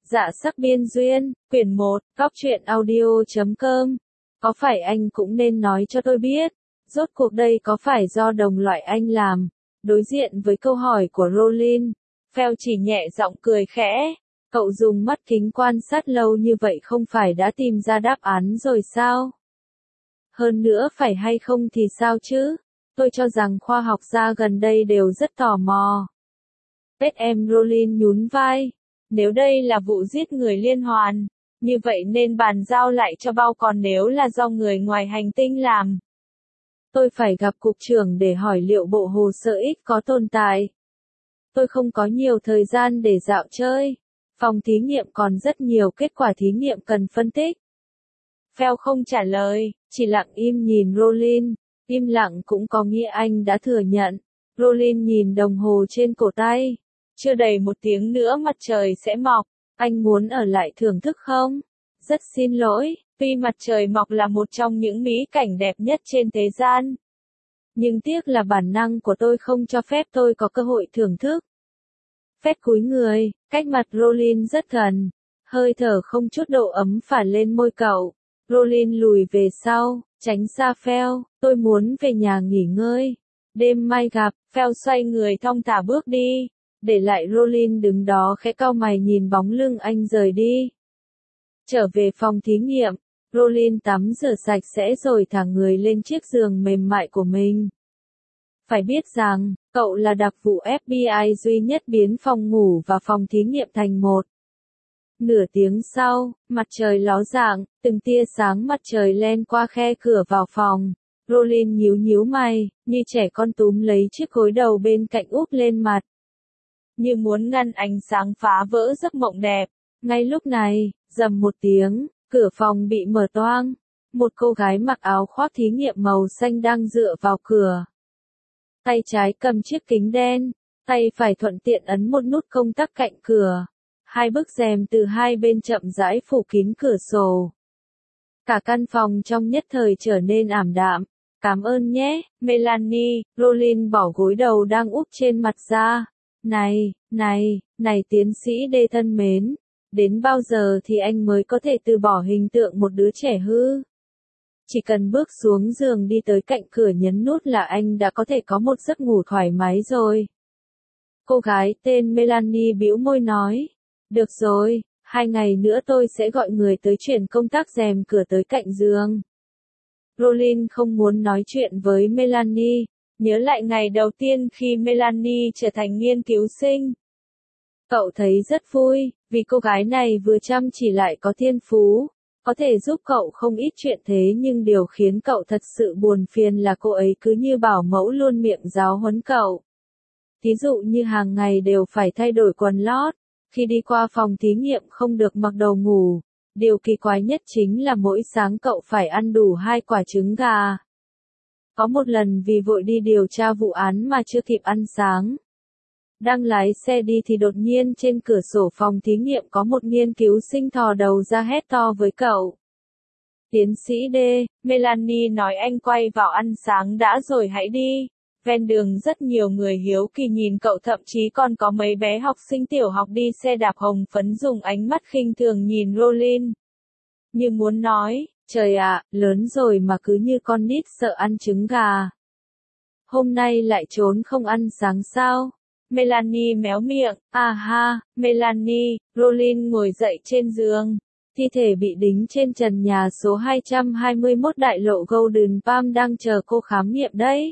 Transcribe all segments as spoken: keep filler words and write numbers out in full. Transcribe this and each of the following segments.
Dạ sắc biên duyên, quyển một, góc truyện audio chấm com. Có phải anh cũng nên nói cho tôi biết, rốt cuộc đây có phải do đồng loại anh làm? Đối diện với câu hỏi của Rolin, Phèo chỉ nhẹ giọng cười khẽ. Cậu dùng mắt kính quan sát lâu như vậy không phải đã tìm ra đáp án rồi sao? Hơn nữa phải hay không thì sao chứ? Tôi cho rằng khoa học gia gần đây đều rất tò mò. Pet em Rolin nhún vai. Nếu đây là vụ giết người liên hoàn, như vậy nên bàn giao lại cho bao, còn nếu là do người ngoài hành tinh làm, tôi phải gặp cục trưởng để hỏi liệu bộ hồ sơ X có tồn tại. Tôi không có nhiều thời gian để dạo chơi. Phòng thí nghiệm còn rất nhiều kết quả thí nghiệm cần phân tích. Phèo không trả lời, chỉ lặng im nhìn Rolin. Im lặng cũng có nghĩa anh đã thừa nhận. Rolin nhìn đồng hồ trên cổ tay. Chưa đầy một tiếng nữa mặt trời sẽ mọc. Anh muốn ở lại thưởng thức không? Rất xin lỗi, tuy mặt trời mọc là một trong những mỹ cảnh đẹp nhất trên thế gian, nhưng tiếc là bản năng của tôi không cho phép tôi có cơ hội thưởng thức. Phép cúi người, cách mặt Rolin rất gần. Hơi thở không chút độ ấm phả lên môi cậu. Rolin lùi về sau, tránh xa Phèo. Tôi muốn về nhà nghỉ ngơi. Đêm mai gặp. Phèo xoay người thong thả bước đi. Để lại Rolin đứng đó khẽ cau mày nhìn bóng lưng anh rời đi. Trở về phòng thí nghiệm, Rolin tắm rửa sạch sẽ rồi thả người lên chiếc giường mềm mại của mình. Phải biết rằng, cậu là đặc vụ ép bê i duy nhất biến phòng ngủ và phòng thí nghiệm thành một. Nửa tiếng sau, mặt trời ló dạng, từng tia sáng mặt trời len qua khe cửa vào phòng. Rolin nhíu nhíu mày, như trẻ con túm lấy chiếc gối đầu bên cạnh úp lên mặt, như muốn ngăn ánh sáng phá vỡ giấc mộng đẹp. Ngay lúc này, rầm một tiếng, cửa phòng bị mở toang. Một cô gái mặc áo khoác thí nghiệm màu xanh đang dựa vào cửa. Tay trái cầm chiếc kính đen, tay phải thuận tiện ấn một nút công tắc cạnh cửa. Hai bức rèm từ hai bên chậm rãi phủ kín cửa sổ. Cả căn phòng trong nhất thời trở nên ảm đạm. Cảm ơn nhé, Melanie. Rolin bỏ gối đầu đang úp trên mặt ra. Này, này, này tiến sĩ D thân mến, đến bao giờ thì anh mới có thể từ bỏ hình tượng một đứa trẻ hư? Chỉ cần bước xuống giường đi tới cạnh cửa nhấn nút là anh đã có thể có một giấc ngủ thoải mái rồi. Cô gái tên Melanie bĩu môi nói. Được rồi, hai ngày nữa tôi sẽ gọi người tới chuyển công tắc rèm cửa tới cạnh giường. Rolin không muốn nói chuyện với Melanie. Nhớ lại ngày đầu tiên khi Melanie trở thành nghiên cứu sinh. Cậu thấy rất vui, vì cô gái này vừa chăm chỉ lại có thiên phú, có thể giúp cậu không ít chuyện, thế nhưng điều khiến cậu thật sự buồn phiền là cô ấy cứ như bảo mẫu luôn miệng giáo huấn cậu. Thí dụ như hàng ngày đều phải thay đổi quần lót, khi đi qua phòng thí nghiệm không được mặc đồ ngủ. Điều kỳ quái nhất chính là mỗi sáng cậu phải ăn đủ hai quả trứng gà. Có một lần vì vội đi điều tra vụ án mà chưa kịp ăn sáng. Đang lái xe đi thì đột nhiên trên cửa sổ phòng thí nghiệm có một nghiên cứu sinh thò đầu ra hét to với cậu. Tiến sĩ D, Melanie nói anh quay vào ăn sáng đã rồi hãy đi. Ven đường rất nhiều người hiếu kỳ nhìn cậu, thậm chí còn có mấy bé học sinh tiểu học đi xe đạp hồng phấn dùng ánh mắt khinh thường nhìn Rolin. Như muốn nói, trời ạ, lớn rồi mà cứ như con nít sợ ăn trứng gà. Hôm nay lại trốn không ăn sáng sao? Melanie méo miệng. À ha, Melanie. Rolin ngồi dậy trên giường. Thi thể bị đính trên trần nhà số hai trăm hai mươi mốt đại lộ Golden Palm đang chờ cô khám nghiệm đấy.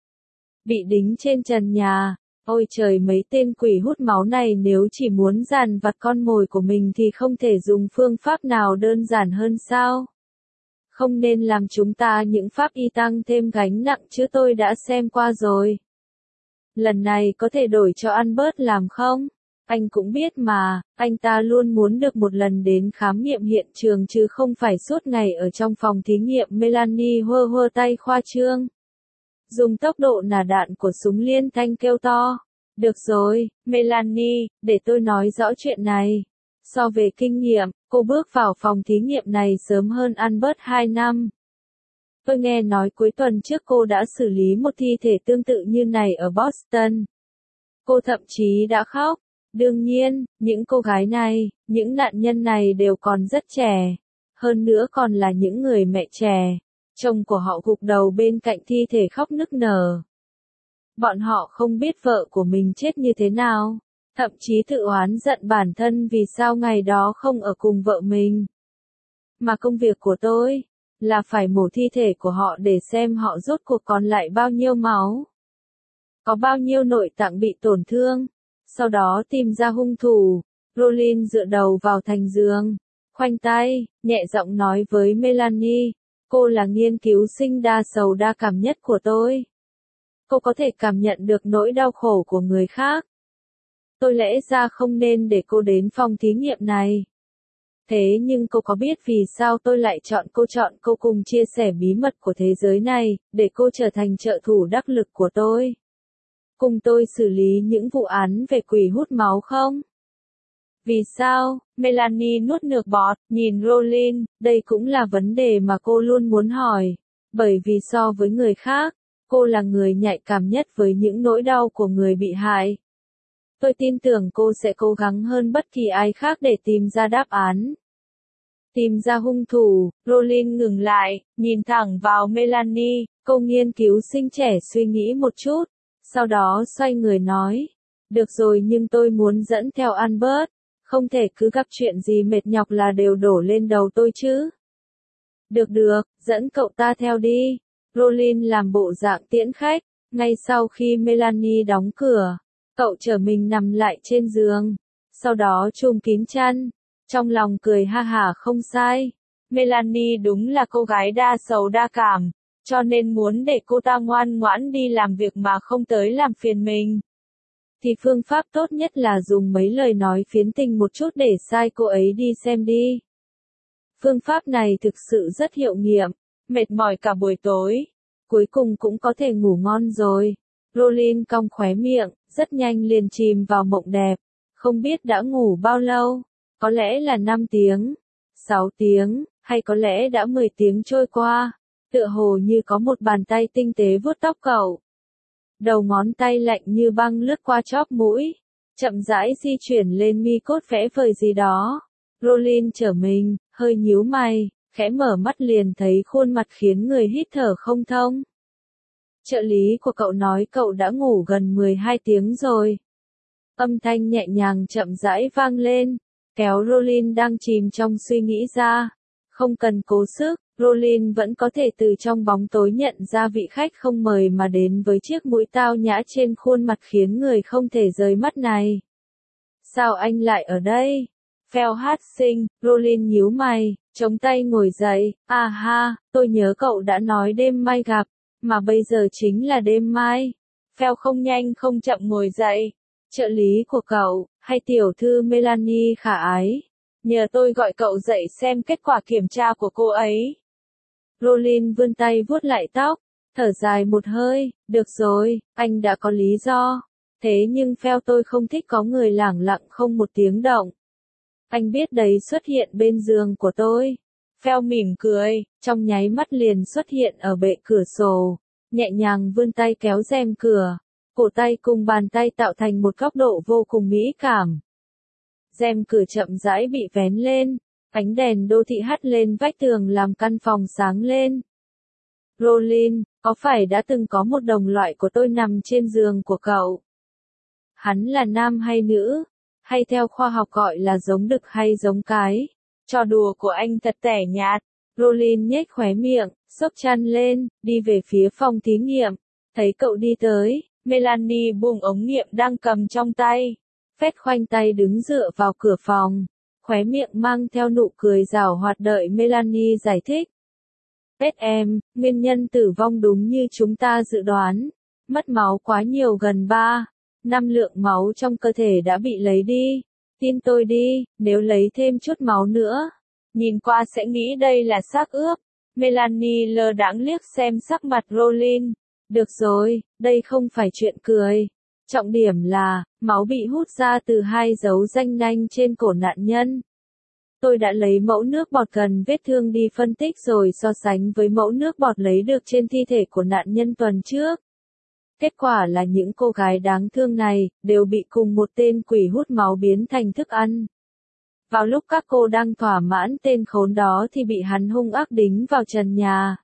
Bị đính trên trần nhà. Ôi trời, mấy tên quỷ hút máu này nếu chỉ muốn dàn vặt con mồi của mình thì không thể dùng phương pháp nào đơn giản hơn sao? Không nên làm chúng ta những pháp y tăng thêm gánh nặng chứ, tôi đã xem qua rồi. Lần này có thể đổi cho Albert làm không? Anh cũng biết mà, anh ta luôn muốn được một lần đến khám nghiệm hiện trường chứ không phải suốt ngày ở trong phòng thí nghiệm. Melanie hơ hơ tay khoa trương. Dùng tốc độ nả đạn của súng liên thanh kêu to. Được rồi, Melanie, để tôi nói rõ chuyện này. So về kinh nghiệm, cô bước vào phòng thí nghiệm này sớm hơn Albert hai năm. Tôi nghe nói cuối tuần trước cô đã xử lý một thi thể tương tự như này ở Boston. Cô thậm chí đã khóc. Đương nhiên, những cô gái này, những nạn nhân này đều còn rất trẻ. Hơn nữa còn là những người mẹ trẻ. Chồng của họ gục đầu bên cạnh thi thể khóc nức nở. Bọn họ không biết vợ của mình chết như thế nào. Thậm chí tự oán giận bản thân vì sao ngày đó không ở cùng vợ mình. Mà công việc của tôi, là phải mổ thi thể của họ để xem họ rốt cuộc còn lại bao nhiêu máu. Có bao nhiêu nội tạng bị tổn thương. Sau đó tìm ra hung thủ. Rollin dựa đầu vào thành giường. Khoanh tay, nhẹ giọng nói với Melanie. Cô là nghiên cứu sinh đa sầu đa cảm nhất của tôi. Cô có thể cảm nhận được nỗi đau khổ của người khác. Tôi lẽ ra không nên để cô đến phòng thí nghiệm này. Thế nhưng cô có biết vì sao tôi lại chọn cô chọn cô cùng chia sẻ bí mật của thế giới này, để cô trở thành trợ thủ đắc lực của tôi? Cùng tôi xử lý những vụ án về quỷ hút máu không? Vì sao? Melanie nuốt nước bọt, nhìn Rollin, đây cũng là vấn đề mà cô luôn muốn hỏi. Bởi vì so với người khác, cô là người nhạy cảm nhất với những nỗi đau của người bị hại. Tôi tin tưởng cô sẽ cố gắng hơn bất kỳ ai khác để tìm ra đáp án. Tìm ra hung thủ, Rollin ngừng lại, nhìn thẳng vào Melanie, cô nghiên cứu sinh trẻ suy nghĩ một chút, sau đó xoay người nói. Được rồi nhưng tôi muốn dẫn theo Albert, không thể cứ gặp chuyện gì mệt nhọc là đều đổ lên đầu tôi chứ. Được được, dẫn cậu ta theo đi. Rollin làm bộ dạng tiễn khách, ngay sau khi Melanie đóng cửa. Cậu trở mình nằm lại trên giường, sau đó chùm kín chăn, trong lòng cười ha hả không sai. Melanie đúng là cô gái đa sầu đa cảm, cho nên muốn để cô ta ngoan ngoãn đi làm việc mà không tới làm phiền mình. Thì phương pháp tốt nhất là dùng mấy lời nói phiến tình một chút để sai cô ấy đi xem đi. Phương pháp này thực sự rất hiệu nghiệm, mệt mỏi cả buổi tối, cuối cùng cũng có thể ngủ ngon rồi. Rollin cong khóe miệng, rất nhanh liền chìm vào mộng đẹp. Không biết đã ngủ bao lâu, có lẽ là năm tiếng, sáu tiếng, hay có lẽ đã mười tiếng trôi qua. Tựa hồ như có một bàn tay tinh tế vuốt tóc cậu. Đầu ngón tay lạnh như băng lướt qua chóp mũi, chậm rãi di chuyển lên mi cốt vẽ vời gì đó. Rollin trở mình, hơi nhíu mày, khẽ mở mắt liền thấy khuôn mặt khiến người hít thở không thông. Trợ lý của cậu nói cậu đã ngủ gần mười hai tiếng rồi. Âm thanh nhẹ nhàng chậm rãi vang lên, kéo Rollin đang chìm trong suy nghĩ ra. Không cần cố sức, Rollin vẫn có thể từ trong bóng tối nhận ra vị khách không mời mà đến với chiếc mũi tao nhã trên khuôn mặt khiến người không thể rời mắt này. Sao anh lại ở đây? Phèo hát sinh, Rollin nhíu mày, chống tay ngồi dậy. À ha, tôi nhớ cậu đã nói đêm mai gặp, mà bây giờ chính là đêm mai. Phèo không nhanh không chậm ngồi dậy. Trợ lý của cậu, hay tiểu thư Melanie khả ái, nhờ tôi gọi cậu dậy xem kết quả kiểm tra của cô ấy. Rollin vươn tay vuốt lại tóc, thở dài một hơi. Được rồi, anh đã có lý do. Thế nhưng Phèo tôi không thích có người lẳng lặng không một tiếng động. Anh biết đấy, xuất hiện bên giường của tôi. Phèo mỉm cười, trong nháy mắt liền xuất hiện ở bệ cửa sổ, nhẹ nhàng vươn tay kéo rèm cửa. Cổ tay cùng bàn tay tạo thành một góc độ vô cùng mỹ cảm. Rèm cửa chậm rãi bị vén lên, ánh đèn đô thị hắt lên vách tường làm căn phòng sáng lên. Rollin, có phải đã từng có một đồng loại của tôi nằm trên giường của cậu? Hắn là nam hay nữ? Hay theo khoa học gọi là giống đực hay giống cái? Trò đùa của anh thật tẻ nhạt. Rollin nhếch khóe miệng, xốc chăn lên, đi về phía phòng thí nghiệm. Thấy cậu đi tới, Melanie buông ống nghiệm đang cầm trong tay. Phét khoanh tay đứng dựa vào cửa phòng, khóe miệng mang theo nụ cười giảo hoạt đợi Melanie giải thích. Phét em, nguyên nhân tử vong đúng như chúng ta dự đoán. Mất máu quá nhiều, gần ba, năm lượng máu trong cơ thể đã bị lấy đi. Tin tôi đi, nếu lấy thêm chút máu nữa, nhìn qua sẽ nghĩ đây là xác ướp. Melanie lơ đãng liếc xem sắc mặt Rollin. Được rồi, đây không phải chuyện cười. Trọng điểm là, máu bị hút ra từ hai dấu ranh nanh trên cổ nạn nhân. Tôi đã lấy mẫu nước bọt gần vết thương đi phân tích rồi so sánh với mẫu nước bọt lấy được trên thi thể của nạn nhân tuần trước. Kết quả là những cô gái đáng thương này, đều bị cùng một tên quỷ hút máu biến thành thức ăn. Vào lúc các cô đang thỏa mãn tên khốn đó thì bị hắn hung ác đính vào trần nhà.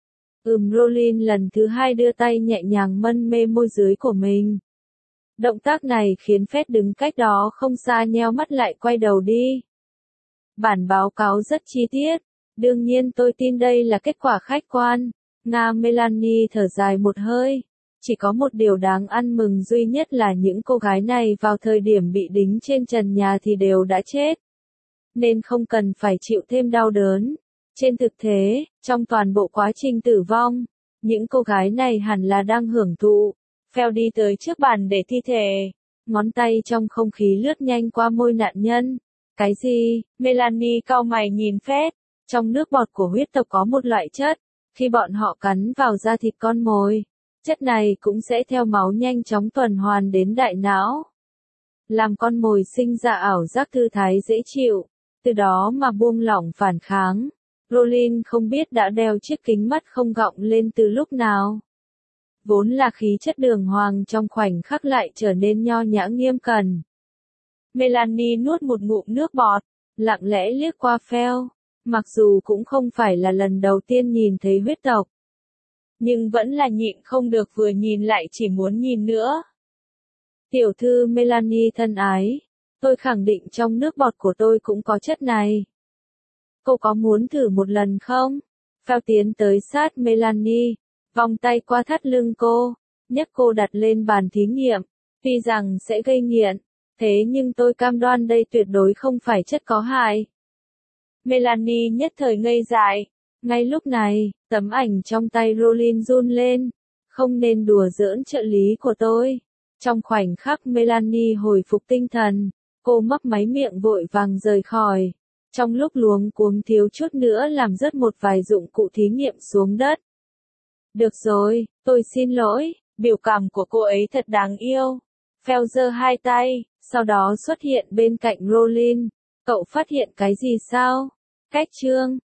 Ừm Rollin lần thứ hai đưa tay nhẹ nhàng mân mê môi dưới của mình. Động tác này khiến Fed đứng cách đó không xa nheo mắt lại quay đầu đi. Bản báo cáo rất chi tiết. Đương nhiên tôi tin đây là kết quả khách quan. Nga Melanie thở dài một hơi. Chỉ có một điều đáng ăn mừng duy nhất là những cô gái này vào thời điểm bị đính trên trần nhà thì đều đã chết. Nên không cần phải chịu thêm đau đớn. Trên thực tế, trong toàn bộ quá trình tử vong, những cô gái này hẳn là đang hưởng thụ. Phèo đi tới trước bàn để thi thể. Ngón tay trong không khí lướt nhanh qua môi nạn nhân. Cái gì? Melanie cau mày nhìn Phét. Trong nước bọt của huyết tộc có một loại chất. Khi bọn họ cắn vào da thịt con mồi, chất này cũng sẽ theo máu nhanh chóng tuần hoàn đến đại não. Làm con mồi sinh ra ảo giác thư thái dễ chịu. Từ đó mà buông lỏng phản kháng. Rollin không biết đã đeo chiếc kính mắt không gọng lên từ lúc nào. Vốn là khí chất đường hoàng trong khoảnh khắc lại trở nên nho nhã nghiêm cẩn. Melanie nuốt một ngụm nước bọt, lặng lẽ liếc qua Phèo, mặc dù cũng không phải là lần đầu tiên nhìn thấy huyết tộc. Nhưng vẫn là nhịn không được vừa nhìn lại chỉ muốn nhìn nữa. Tiểu thư Melanie thân ái, tôi khẳng định trong nước bọt của tôi cũng có chất này. Cô có muốn thử một lần không? Phèo tiến tới sát Melanie, vòng tay qua thắt lưng cô, nhấc cô đặt lên bàn thí nghiệm, tuy rằng sẽ gây nghiện, thế nhưng tôi cam đoan đây tuyệt đối không phải chất có hại. Melanie nhất thời ngây dại, ngay lúc này, tấm ảnh trong tay Rollin run lên, không nên đùa giỡn trợ lý của tôi. Trong khoảnh khắc Melanie hồi phục tinh thần, cô mấp máy miệng vội vàng rời khỏi. Trong lúc luống cuống thiếu chút nữa làm rớt một vài dụng cụ thí nghiệm xuống đất. Được rồi, tôi xin lỗi, biểu cảm của cô ấy thật đáng yêu. Phèo giơ hai tay, sau đó xuất hiện bên cạnh Rollin. Cậu phát hiện cái gì sao? Cách chương